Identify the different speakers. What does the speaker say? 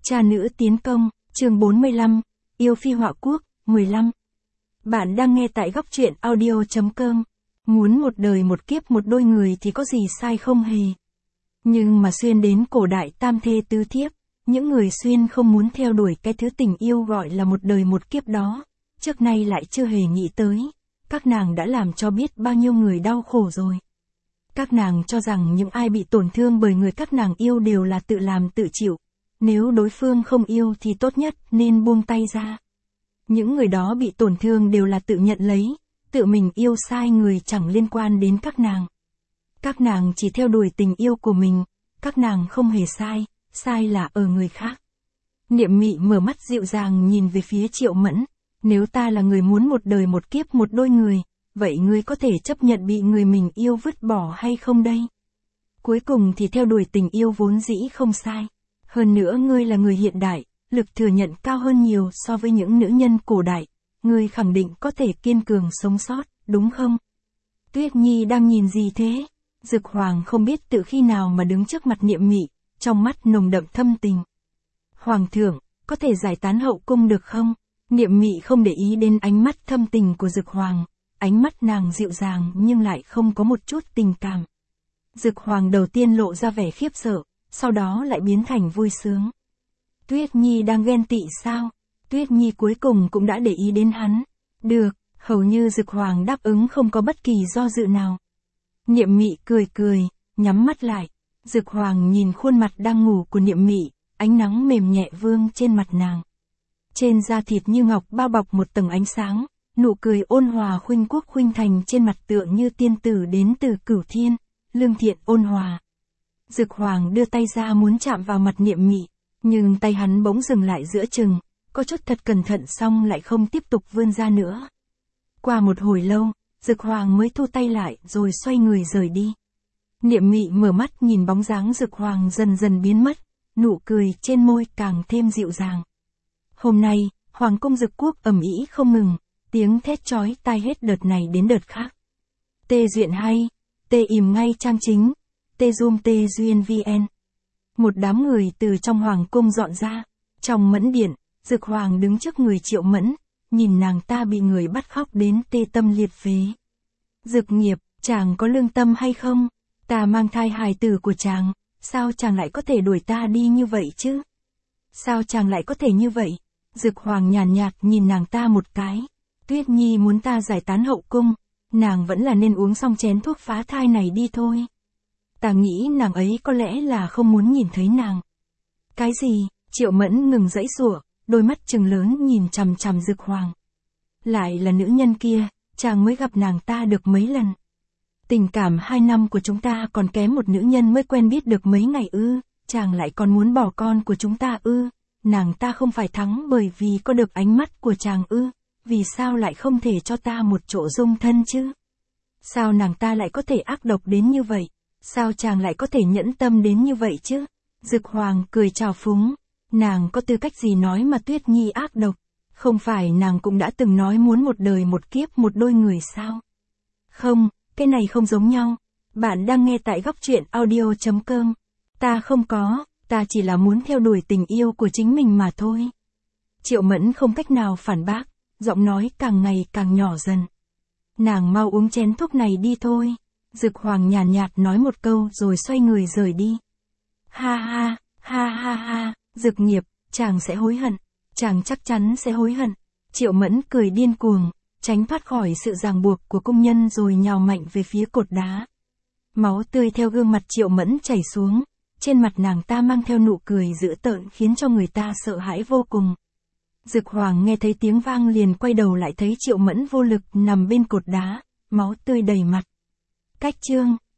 Speaker 1: Cha nữ tiến công, chương 45, yêu phi họa quốc, 15. Bạn đang nghe tại góc truyện audio.com. Muốn một đời một kiếp một đôi người thì có gì sai không hề. Nhưng mà xuyên đến cổ đại tam thê tứ thiếp, những người xuyên không muốn theo đuổi cái thứ tình yêu gọi là một đời một kiếp đó, trước nay lại chưa hề nghĩ tới. Các nàng đã làm cho biết bao nhiêu người đau khổ rồi. Các nàng cho rằng những ai bị tổn thương bởi người các nàng yêu đều là tự làm tự chịu. Nếu đối phương không yêu thì tốt nhất nên buông tay ra. Những người đó bị tổn thương đều là tự nhận lấy, tự mình yêu sai người chẳng liên quan đến các nàng. Các nàng chỉ theo đuổi tình yêu của mình, các nàng không hề sai, sai là ở người khác. Niệm Mị mở mắt dịu dàng nhìn về phía Triệu Mẫn, nếu ta là người muốn một đời một kiếp một đôi người, vậy ngươi có thể chấp nhận bị người mình yêu vứt bỏ hay không đây? Cuối cùng thì theo đuổi tình yêu vốn dĩ không sai. Hơn nữa ngươi là người hiện đại, lực thừa nhận cao hơn nhiều so với những nữ nhân cổ đại, ngươi khẳng định có thể kiên cường sống sót, đúng không? Tuyết Nhi đang nhìn gì thế? Dực Hoàng không biết từ khi nào mà đứng trước mặt Niệm Mị, trong mắt nồng đậm thâm tình. Hoàng thượng, có thể giải tán hậu cung được không? Niệm Mị không để ý đến ánh mắt thâm tình của Dực Hoàng, ánh mắt nàng dịu dàng nhưng lại không có một chút tình cảm. Dực Hoàng đầu tiên lộ ra vẻ khiếp sợ, sau đó lại biến thành vui sướng. Tuyết Nhi đang ghen tị sao? Tuyết Nhi cuối cùng cũng đã để ý đến hắn. Được, hầu như Dực Hoàng đáp ứng không có bất kỳ do dự nào. Niệm Mị cười cười, nhắm mắt lại. Dực Hoàng nhìn khuôn mặt đang ngủ của Niệm Mị, ánh nắng mềm nhẹ vương trên mặt nàng. Trên da thịt như ngọc bao bọc một tầng ánh sáng, nụ cười ôn hòa khuynh quốc khuynh thành trên mặt tựa như tiên tử đến từ cửu thiên, lương thiện ôn hòa. Dực Hoàng đưa tay ra muốn chạm vào mặt Niệm Mị, nhưng tay hắn bỗng dừng lại giữa chừng, có chút thật cẩn thận xong lại không tiếp tục vươn ra nữa. Qua một hồi lâu, Dực Hoàng mới thu tay lại rồi xoay người rời đi. Niệm Mị mở mắt nhìn bóng dáng Dực Hoàng dần dần biến mất, nụ cười trên môi càng thêm dịu dàng. Hôm nay, Hoàng cung Dực Quốc ầm ĩ không ngừng, tiếng thét chói tai hết đợt này đến đợt khác. Tê duyện hay, tê ìm ngay trang chính, tê zoom tê duyên vn. Một đám người từ trong Hoàng cung dọn ra, trong Mẫn điện, Dực Hoàng đứng trước người Triệu Mẫn, nhìn nàng ta bị người bắt khóc đến tê tâm liệt phế. Dực nghiệp, chàng có lương tâm hay không? Ta mang thai hài tử của chàng, sao chàng lại có thể đuổi ta đi như vậy chứ? Sao chàng lại có thể như vậy? Dực Hoàng nhàn nhạt nhìn nàng ta một cái. Tuyết Nhi muốn ta giải tán hậu cung, nàng vẫn là nên uống xong chén thuốc phá thai này đi thôi. Ta nghĩ nàng ấy có lẽ là không muốn nhìn thấy nàng. Cái gì? Triệu Mẫn ngừng giãy giụa, đôi mắt trừng lớn nhìn chằm chằm Dực Hoàng. Lại là nữ nhân kia, chàng mới gặp nàng ta được mấy lần. Tình cảm 2 năm của chúng ta còn kém một nữ nhân mới quen biết được mấy ngày ư, chàng lại còn muốn bỏ con của chúng ta ư, nàng ta không phải thắng bởi vì có được ánh mắt của chàng ư, vì sao lại không thể cho ta một chỗ dung thân chứ? Sao nàng ta lại có thể ác độc đến như vậy? Sao chàng lại có thể nhẫn tâm đến như vậy chứ? Dực Hoàng cười trào phúng, nàng có tư cách gì nói mà Tuyết Nhi ác độc? Không phải nàng cũng đã từng nói muốn một đời một kiếp một đôi người sao? Không, cái này không giống nhau. Bạn đang nghe tại góc truyện audio.com. Ta không có, ta chỉ là muốn theo đuổi tình yêu của chính mình mà thôi. Triệu Mẫn không cách nào phản bác, giọng nói càng ngày càng nhỏ dần. Nàng mau uống chén thuốc này đi thôi. Dực Hoàng nhàn nhạt nói một câu rồi xoay người rời đi. Ha ha, ha ha ha, Dực nghiệp, chàng sẽ hối hận, chàng chắc chắn sẽ hối hận. Triệu Mẫn cười điên cuồng, tránh thoát khỏi sự ràng buộc của công nhân rồi nhào mạnh về phía cột đá. Máu tươi theo gương mặt Triệu Mẫn chảy xuống, trên mặt nàng ta mang theo nụ cười dữ tợn khiến cho người ta sợ hãi vô cùng. Dực Hoàng nghe thấy tiếng vang liền quay đầu lại thấy Triệu Mẫn vô lực nằm bên cột đá, máu tươi đầy mặt. Cách chương